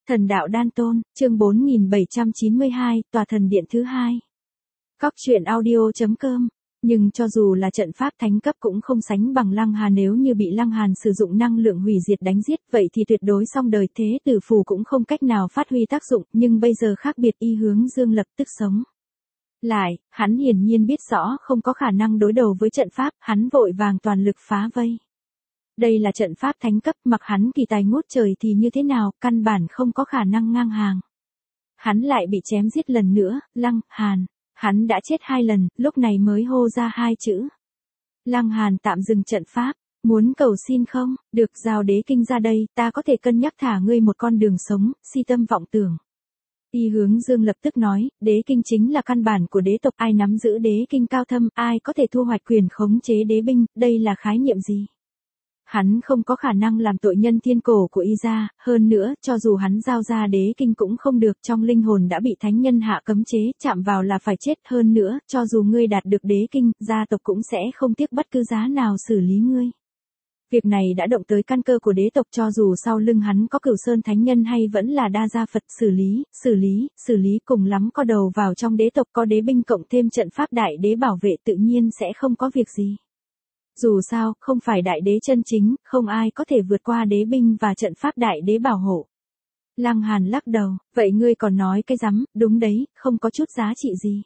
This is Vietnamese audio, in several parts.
Thần đạo đan tôn, chương 4792, tòa thần điện thứ hai. Cóc truyện audio.com. Nhưng cho dù là trận pháp thánh cấp cũng không sánh bằng Lăng Hàn, nếu như bị Lăng Hàn sử dụng năng lượng hủy diệt đánh giết, vậy thì tuyệt đối xong đời, thế tử phù cũng không cách nào phát huy tác dụng, nhưng bây giờ khác biệt, Y Hướng Dương lập tức sống lại, hắn hiển nhiên biết rõ không có khả năng đối đầu với trận pháp, hắn vội vàng toàn lực phá vây. Đây là trận pháp thánh cấp, mặc hắn kỳ tài ngút trời thì như thế nào, căn bản không có khả năng ngang hàng. Hắn lại bị chém giết lần nữa, Lăng Hàn. Hắn đã chết 2 lần, lúc này mới hô ra 2 chữ. Lăng Hàn tạm dừng trận pháp, muốn cầu xin không, được, giao đế kinh ra đây, ta có thể cân nhắc thả ngươi một con đường sống, si tâm vọng tưởng. Y Hướng Dương lập tức nói, đế kinh chính là căn bản của đế tộc, ai nắm giữ đế kinh cao thâm, ai có thể thu hoạch quyền khống chế đế binh, đây là khái niệm gì? Hắn không có khả năng làm tội nhân thiên cổ của Y gia, hơn nữa, cho dù hắn giao ra đế kinh cũng không được, trong linh hồn đã bị thánh nhân hạ cấm chế, chạm vào là phải chết, hơn nữa, cho dù ngươi đạt được đế kinh, gia tộc cũng sẽ không tiếc bất cứ giá nào xử lý ngươi. Việc này đã động tới căn cơ của đế tộc, cho dù sau lưng hắn có Cửu Sơn thánh nhân hay vẫn là Đa Gia Phật, xử lý cùng lắm co đầu vào trong đế tộc, có đế binh cộng thêm trận pháp đại đế bảo vệ tự nhiên sẽ không có việc gì. Dù sao, không phải đại đế chân chính, không ai có thể vượt qua đế binh và trận pháp đại đế bảo hộ. Lăng Hàn lắc đầu, vậy ngươi còn nói cái rắm, đúng đấy, không có chút giá trị gì.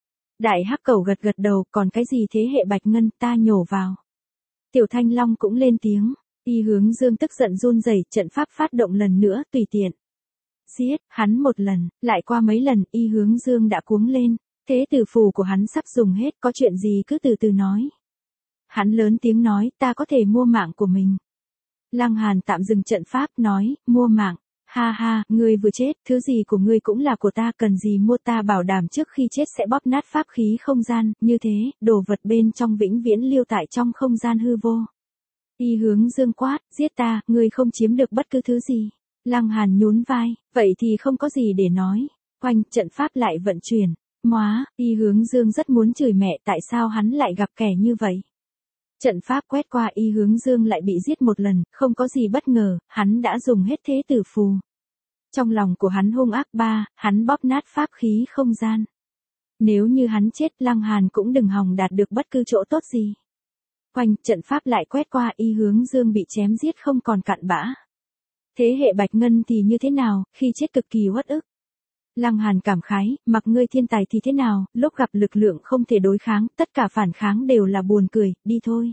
Đại Hắc Cẩu gật gật đầu, còn cái gì thế hệ Bạch Ngân, ta nhổ vào. Tiểu Thanh Long cũng lên tiếng, Y Hướng Dương tức giận run rẩy, trận pháp phát động lần nữa, tùy tiện. Giết, hắn một lần, lại qua mấy lần, Y Hướng Dương đã cuống lên, thế tử phù của hắn sắp dùng hết, có chuyện gì cứ từ từ nói. Hắn lớn tiếng nói, ta có thể mua mạng của mình. Lăng Hàn tạm dừng trận pháp, nói, mua mạng, ha ha, ngươi vừa chết, thứ gì của ngươi cũng là của ta, cần gì mua, ta bảo đảm trước khi chết sẽ bóp nát pháp khí không gian, như thế, đồ vật bên trong vĩnh viễn lưu tại trong không gian hư vô. Y Hướng Dương quát, giết ta, ngươi không chiếm được bất cứ thứ gì. Lăng Hàn nhún vai, vậy thì không có gì để nói. Oanh, trận pháp lại vận chuyển. Móa, Y Hướng Dương rất muốn chửi mẹ, tại sao hắn lại gặp kẻ như vậy. Trận pháp quét qua, Y Hướng Dương lại bị giết một lần, không có gì bất ngờ, hắn đã dùng hết thế tử phù. Trong lòng của hắn hung ác, hắn bóp nát pháp khí không gian. Nếu như hắn chết, Lăng Hàn cũng đừng hòng đạt được bất cứ chỗ tốt gì. Quanh, trận pháp lại quét qua, Y Hướng Dương bị chém giết không còn cặn bã. Thế hệ Bạch Ngân thì như thế nào, khi chết cực kỳ uất ức. Lăng Hàn cảm khái, mặc ngươi thiên tài thì thế nào, lúc gặp lực lượng không thể đối kháng, tất cả phản kháng đều là buồn cười, đi thôi.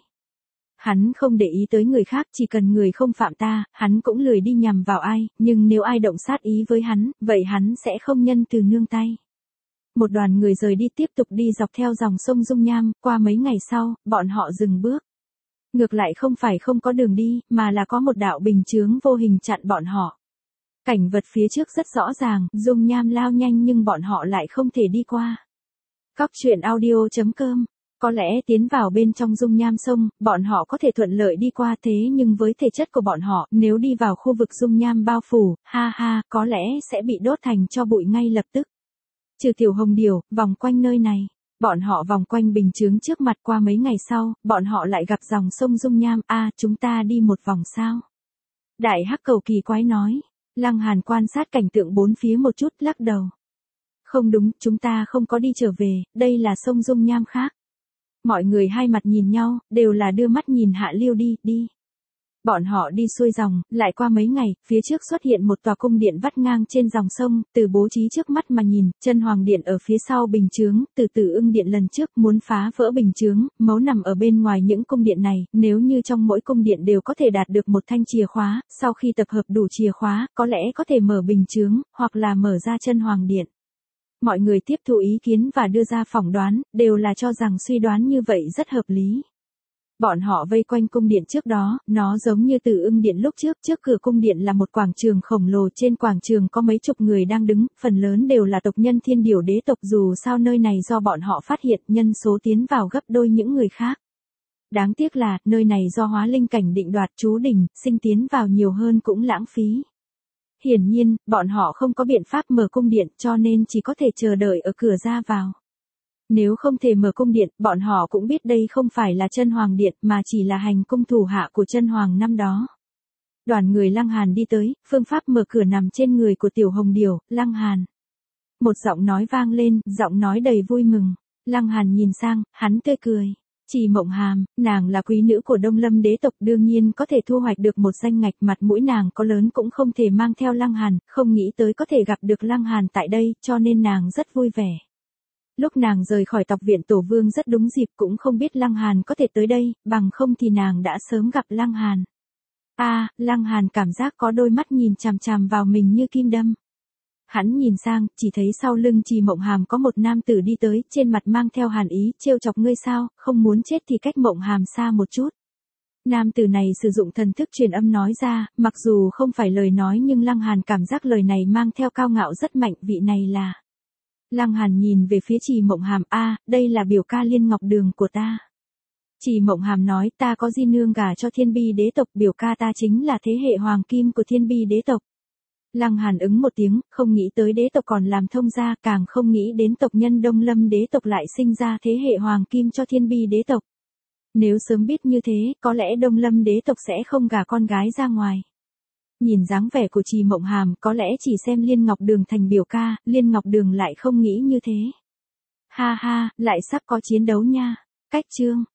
Hắn không để ý tới người khác, chỉ cần người không phạm ta, hắn cũng lười đi nhằm vào ai, nhưng nếu ai động sát ý với hắn, vậy hắn sẽ không nhân từ nương tay. Một đoàn người rời đi, tiếp tục đi dọc theo dòng sông Dung Nham, qua mấy ngày sau, bọn họ dừng bước. Ngược lại không phải không có đường đi, mà là có một đạo bình chướng vô hình chặn bọn họ. Cảnh vật phía trước rất rõ ràng, Dung Nham lao nhanh nhưng bọn họ lại không thể đi qua. Cóc truyện audio.com. Có lẽ tiến vào bên trong Dung Nham sông, bọn họ có thể thuận lợi đi qua, thế nhưng với thể chất của bọn họ, nếu đi vào khu vực Dung Nham bao phủ, có lẽ sẽ bị đốt thành tro bụi ngay lập tức. Trừ Tiểu Hồng Điểu, vòng quanh nơi này. Bọn họ vòng quanh bình chướng trước mặt, qua mấy ngày sau, bọn họ lại gặp dòng sông Dung Nham, chúng ta đi một vòng sao? Đại Hắc Cẩu kỳ quái nói. Lăng Hàn quan sát cảnh tượng bốn phía một chút, lắc đầu. Không đúng, chúng ta không có đi trở về, đây là sông Dung Nham khác. Mọi người hai mặt nhìn nhau, đều là đưa mắt nhìn Hạ Liêu đi. Bọn họ đi xuôi dòng, lại qua mấy ngày, phía trước xuất hiện một tòa cung điện vắt ngang trên dòng sông, từ bố trí trước mắt mà nhìn, chân hoàng điện ở phía sau bình chướng, từ Tử Ưng điện lần trước muốn phá vỡ bình chướng, mấu nằm ở bên ngoài những cung điện này, nếu như trong mỗi cung điện đều có thể đạt được một thanh chìa khóa, sau khi tập hợp đủ chìa khóa, có lẽ có thể mở bình chướng, hoặc là mở ra chân hoàng điện. Mọi người tiếp thu ý kiến và đưa ra phỏng đoán, đều là cho rằng suy đoán như vậy rất hợp lý. Bọn họ vây quanh cung điện trước đó, nó giống như Tử Ưng điện lúc trước cửa cung điện là một quảng trường khổng lồ, trên quảng trường có mấy chục người đang đứng, phần lớn đều là tộc nhân Thiên Điểu đế tộc, dù sao nơi này do bọn họ phát hiện, nhân số tiến vào gấp đôi những người khác. Đáng tiếc là, nơi này do hóa linh cảnh định đoạt, chú đỉnh, sinh tiến vào nhiều hơn cũng lãng phí. Hiển nhiên, bọn họ không có biện pháp mở cung điện, cho nên chỉ có thể chờ đợi ở cửa ra vào. Nếu không thể mở cung điện, bọn họ cũng biết đây không phải là chân hoàng điện mà chỉ là hành cung thủ hạ của chân hoàng năm đó. Đoàn người Lăng Hàn đi tới, phương pháp mở cửa nằm trên người của Tiểu Hồng Điểu, Lăng Hàn. Một giọng nói vang lên, giọng nói đầy vui mừng. Lăng Hàn nhìn sang, hắn tươi cười. Trì Mộng Hàm, nàng là quý nữ của Đông Lâm đế tộc, đương nhiên có thể thu hoạch được một danh ngạch, mặt mũi nàng có lớn cũng không thể mang theo Lăng Hàn, không nghĩ tới có thể gặp được Lăng Hàn tại đây, cho nên nàng rất vui vẻ. Lúc nàng rời khỏi tộc viện Tổ Vương rất đúng dịp, cũng không biết Lăng Hàn có thể tới đây, bằng không thì nàng đã sớm gặp Lăng Hàn. Lăng Hàn cảm giác có đôi mắt nhìn chằm chằm vào mình như kim đâm. Hắn nhìn sang, chỉ thấy sau lưng Trì Mộng Hàm có một nam tử đi tới, trên mặt mang theo hàn ý, trêu chọc ngươi sao, không muốn chết thì cách Mộng Hàm xa một chút. Nam tử này sử dụng thần thức truyền âm nói ra, mặc dù không phải lời nói nhưng Lăng Hàn cảm giác lời này mang theo cao ngạo rất mạnh, vị này là. Lăng Hàn nhìn về phía Trì Mộng Hàm, đây là biểu ca Liên Ngọc Đường của ta. Trì Mộng Hàm nói, ta có di nương gả cho Thiên Bi đế tộc, biểu ca ta chính là thế hệ hoàng kim của Thiên Bi đế tộc. Lăng Hàn ứng một tiếng, không nghĩ tới đế tộc còn làm thông gia, càng không nghĩ đến tộc nhân Đông Lâm đế tộc lại sinh ra thế hệ hoàng kim cho Thiên Bi đế tộc. Nếu sớm biết như thế, có lẽ Đông Lâm đế tộc sẽ không gả con gái ra ngoài. Nhìn dáng vẻ của Trì Mộng Hàm, có lẽ chỉ xem Liên Ngọc Đường thành biểu ca, Liên Ngọc Đường lại không nghĩ như thế. Ha ha, lại sắp có chiến đấu nha. Cách chương